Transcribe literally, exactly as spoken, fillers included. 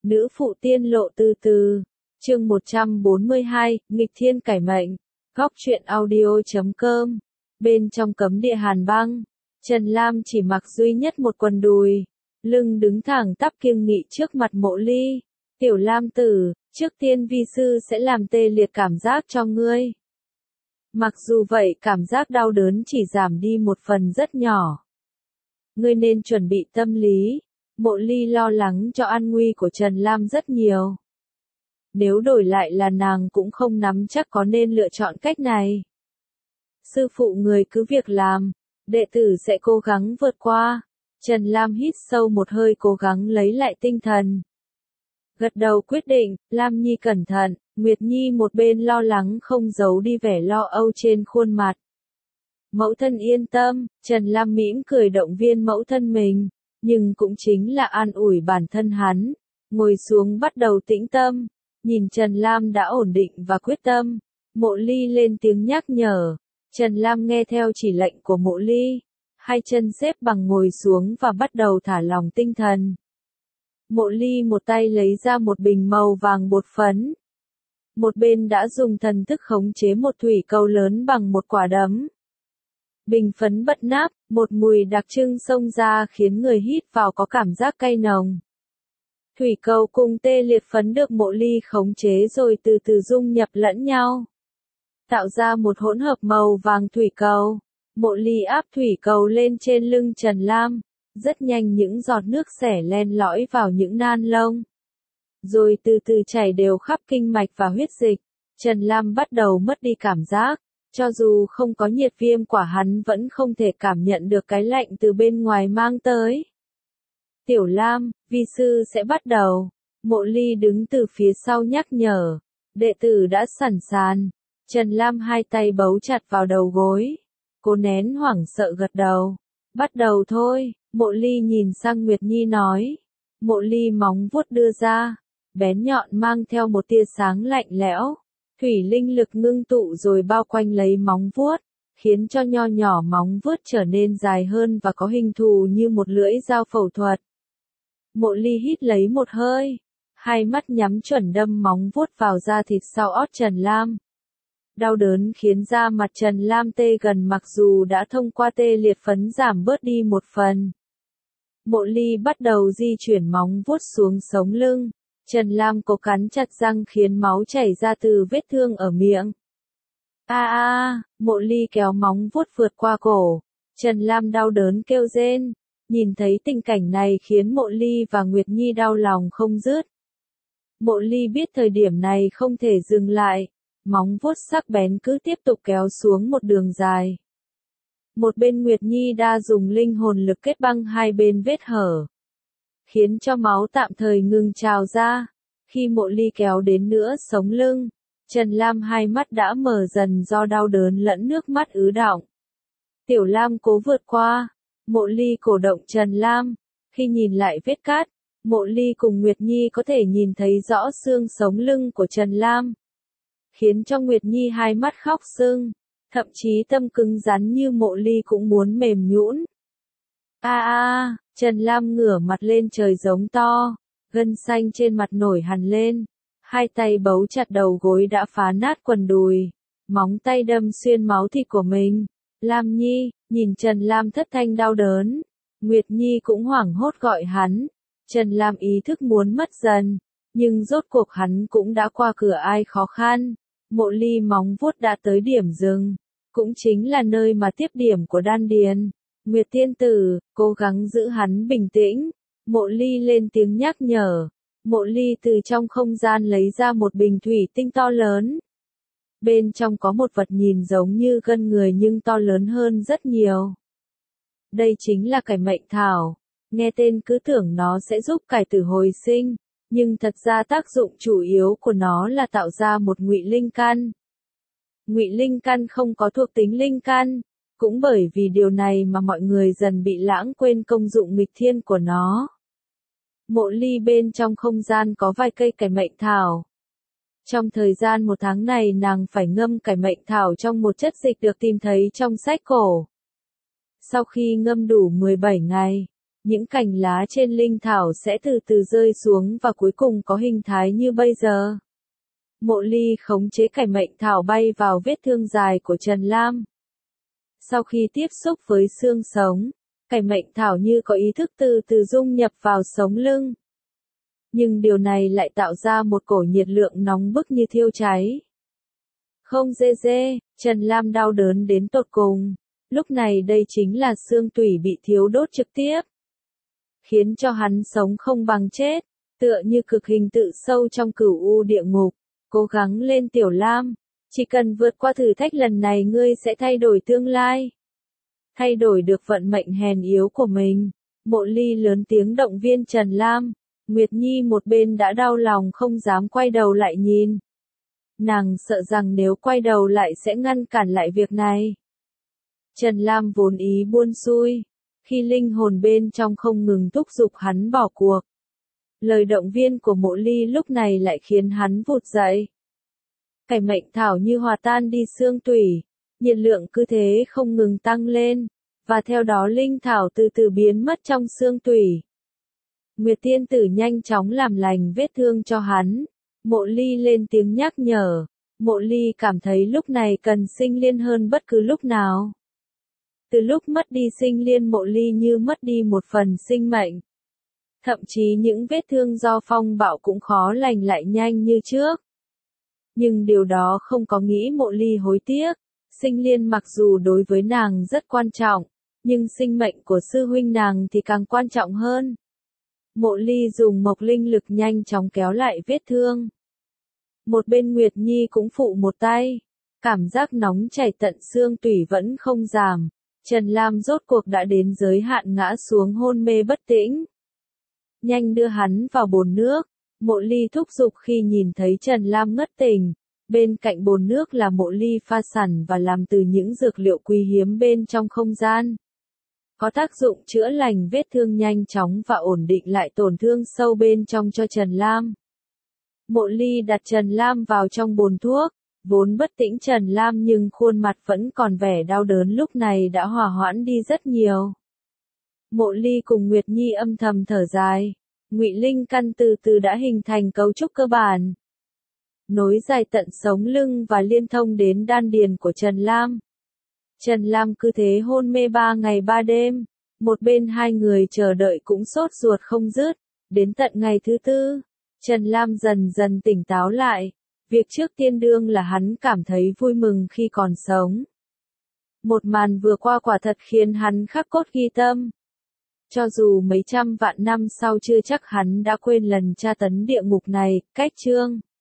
Nữ phụ tiên lộ từ từ. Chương một trăm bốn mươi hai, nghịch thiên cải mệnh. Góc truyện audio chấm com. Bên trong cấm địa hàn băng, Trần Lam chỉ mặc duy nhất một quần đùi, lưng đứng thẳng tắp kiêng nghị trước mặt Mộ Ly. Tiểu Lam tử, trước tiên vi sư sẽ làm tê liệt cảm giác cho ngươi. Mặc dù vậy cảm giác đau đớn chỉ giảm đi một phần rất nhỏ. Ngươi nên chuẩn bị tâm lý. Mộ Ly lo lắng cho an nguy của Trần Lam rất nhiều. Nếu đổi lại là nàng cũng không nắm chắc có nên lựa chọn cách này. Sư phụ người cứ việc làm, đệ tử sẽ cố gắng vượt qua. Trần Lam hít sâu một hơi cố gắng lấy lại tinh thần. Gật đầu quyết định, Lam Nhi cẩn thận, Nguyệt Nhi một bên lo lắng không giấu đi vẻ lo âu trên khuôn mặt. Mẫu thân yên tâm, Trần Lam mỉm cười động viên mẫu thân mình, nhưng cũng chính là an ủi bản thân hắn. Ngồi xuống bắt đầu tĩnh tâm, nhìn Trần Lam đã ổn định và quyết tâm. Mộ Ly lên tiếng nhắc nhở. Trần Lam nghe theo chỉ lệnh của Mộ Ly, hai chân xếp bằng ngồi xuống và bắt đầu thả lỏng tinh thần. Mộ Ly một tay lấy ra một bình màu vàng bột phấn. Một bên đã dùng thần thức khống chế một thủy cầu lớn bằng một quả đấm. Bình phấn bật nắp, một mùi đặc trưng xông ra khiến người hít vào có cảm giác cay nồng. Thủy cầu cùng tê liệt phấn được Mộ Ly khống chế rồi từ từ dung nhập lẫn nhau, tạo ra một hỗn hợp màu vàng thủy cầu. Mộ Ly áp thủy cầu lên trên lưng Trần Lam, rất nhanh những giọt nước xẻ len lỏi vào những nan lông, rồi từ từ chảy đều khắp kinh mạch và huyết dịch. Trần Lam bắt đầu mất đi cảm giác, cho dù không có nhiệt viêm quả hắn vẫn không thể cảm nhận được cái lạnh từ bên ngoài mang tới. Tiểu Lam, vi sư sẽ bắt đầu. Mộ Ly đứng từ phía sau nhắc nhở. Đệ tử đã sẵn sàng. Trần Lam hai tay bấu chặt vào đầu gối. Cô nén hoảng sợ gật đầu. Bắt đầu thôi, Mộ Ly nhìn sang Nguyệt Nhi nói. Mộ Ly móng vuốt đưa ra, bén nhọn mang theo một tia sáng lạnh lẽo. Thủy linh lực ngưng tụ rồi bao quanh lấy móng vuốt, khiến cho nho nhỏ móng vuốt trở nên dài hơn và có hình thù như một lưỡi dao phẫu thuật. Mộ Ly hít lấy một hơi, hai mắt nhắm chuẩn đâm móng vuốt vào da thịt sau ót Trần Lam. Đau đớn khiến da mặt Trần Lam tê gần mặc dù đã thông qua tê liệt phấn giảm bớt đi một phần. Mộ Ly bắt đầu di chuyển móng vuốt xuống sống lưng. Trần Lam cố cắn chặt răng khiến máu chảy ra từ vết thương ở miệng. A a, Mộ Ly kéo móng vuốt vượt qua cổ. Trần Lam đau đớn kêu rên. Nhìn thấy tình cảnh này khiến Mộ Ly và Nguyệt Nhi đau lòng không dứt. Mộ Ly biết thời điểm này không thể dừng lại. Móng vuốt sắc bén cứ tiếp tục kéo xuống một đường dài. Một bên Nguyệt Nhi đã dùng linh hồn lực kết băng hai bên vết hở, khiến cho máu tạm thời ngừng trào ra. Khi Mộ Ly kéo đến nữa sống lưng, Trần Lam hai mắt đã mở dần do đau đớn lẫn nước mắt ứ đọng. Tiểu Lam cố vượt qua. Mộ Ly cổ động Trần Lam. Khi nhìn lại vết cắt, Mộ Ly cùng Nguyệt Nhi có thể nhìn thấy rõ xương sống lưng của Trần Lam, khiến cho Nguyệt Nhi hai mắt khóc sưng, thậm chí tâm cứng rắn như Mộ Ly cũng muốn mềm nhũn. A a, Trần Lam ngửa mặt lên trời giống to, gân xanh trên mặt nổi hằn lên, hai tay bấu chặt đầu gối đã phá nát quần đùi, móng tay đâm xuyên máu thịt của mình. Lam Nhi, nhìn Trần Lam thất thanh đau đớn, Nguyệt Nhi cũng hoảng hốt gọi hắn. Trần Lam ý thức muốn mất dần, nhưng rốt cuộc hắn cũng đã qua cửa ai khó khăn. Mộ Ly móng vuốt đã tới điểm dừng, cũng chính là nơi mà tiếp điểm của đan điền. Nguyệt tiên tử, cố gắng giữ hắn bình tĩnh. Mộ Ly lên tiếng nhắc nhở. Mộ Ly từ trong không gian lấy ra một bình thủy tinh to lớn. Bên trong có một vật nhìn giống như gân người nhưng to lớn hơn rất nhiều. Đây chính là cải mệnh thảo. Nghe tên cứ tưởng nó sẽ giúp cải tử hồi sinh, nhưng thật ra tác dụng chủ yếu của nó là tạo ra một ngụy linh căn. Ngụy linh căn không có thuộc tính linh căn, cũng bởi vì điều này mà mọi người dần bị lãng quên công dụng nghịch thiên của nó. Mộ Ly bên trong không gian có vài cây cải mệnh thảo. Trong thời gian một tháng này nàng phải ngâm cải mệnh thảo trong một chất dịch được tìm thấy trong sách cổ. Sau khi ngâm đủ mười bảy ngày, những cành lá trên linh thảo sẽ từ từ rơi xuống và cuối cùng có hình thái như bây giờ. Mộ Ly khống chế cải mệnh thảo bay vào vết thương dài của Trần Lam. Sau khi tiếp xúc với xương sống, cải mệnh thảo như có ý thức từ từ dung nhập vào sống lưng. Nhưng điều này lại tạo ra một cổ nhiệt lượng nóng bức như thiêu cháy. Không dê dê, Trần Lam đau đớn đến tột cùng. Lúc này đây chính là xương tủy bị thiếu đốt trực tiếp. Khiến cho hắn sống không bằng chết, tựa như cực hình tự sâu trong cửu u địa ngục. Cố gắng lên Tiểu Lam, chỉ cần vượt qua thử thách lần này ngươi sẽ thay đổi tương lai. Thay đổi được vận mệnh hèn yếu của mình. Mộ Ly lớn tiếng động viên Trần Lam. Nguyệt Nhi một bên đã đau lòng không dám quay đầu lại nhìn. Nàng sợ rằng nếu quay đầu lại sẽ ngăn cản lại việc này. Trần Lam vốn ý buôn xuôi, khi linh hồn bên trong không ngừng thúc giục hắn bỏ cuộc. Lời động viên của Mộ Ly lúc này lại khiến hắn vụt dậy. Cải mệnh thảo như hòa tan đi xương tủy, nhiệt lượng cứ thế không ngừng tăng lên, và theo đó linh thảo từ từ biến mất trong xương tủy. Nguyệt tiên tử nhanh chóng làm lành vết thương cho hắn. Mộ Ly lên tiếng nhắc nhở. Mộ Ly cảm thấy lúc này cần sinh liên hơn bất cứ lúc nào. Từ lúc mất đi sinh liên, Mộ Ly như mất đi một phần sinh mệnh. Thậm chí những vết thương do phong bạo cũng khó lành lại nhanh như trước. Nhưng điều đó không có nghĩ Mộ Ly hối tiếc. Sinh liên mặc dù đối với nàng rất quan trọng, nhưng sinh mệnh của sư huynh nàng thì càng quan trọng hơn. Mộ Ly dùng mộc linh lực nhanh chóng kéo lại vết thương. Một bên Nguyệt Nhi cũng phụ một tay. Cảm giác nóng chảy tận xương tủy vẫn không giảm. Trần Lam rốt cuộc đã đến giới hạn ngã xuống hôn mê bất tĩnh. Nhanh đưa hắn vào bồn nước. Mộ Ly thúc giục khi nhìn thấy Trần Lam ngất tỉnh. Bên cạnh bồn nước là Mộ Ly pha sẵn và làm từ những dược liệu quý hiếm bên trong không gian. Có tác dụng chữa lành vết thương nhanh chóng và ổn định lại tổn thương sâu bên trong cho Trần Lam. Mộ Ly đặt Trần Lam vào trong bồn thuốc, vốn bất tĩnh Trần Lam nhưng khuôn mặt vẫn còn vẻ đau đớn lúc này đã hòa hoãn đi rất nhiều. Mộ Ly cùng Nguyệt Nhi âm thầm thở dài, ngụy linh căn từ từ đã hình thành cấu trúc cơ bản. Nối dài tận sống lưng và liên thông đến đan điền của Trần Lam. Trần Lam cứ thế hôn mê ba ngày ba đêm, một bên hai người chờ đợi cũng sốt ruột không dứt, đến tận ngày thứ tư, Trần Lam dần dần tỉnh táo lại, việc trước tiên đương là hắn cảm thấy vui mừng khi còn sống. Một màn vừa qua quả thật khiến hắn khắc cốt ghi tâm. Cho dù mấy trăm vạn năm sau chưa chắc hắn đã quên lần tra tấn địa ngục này, cách chương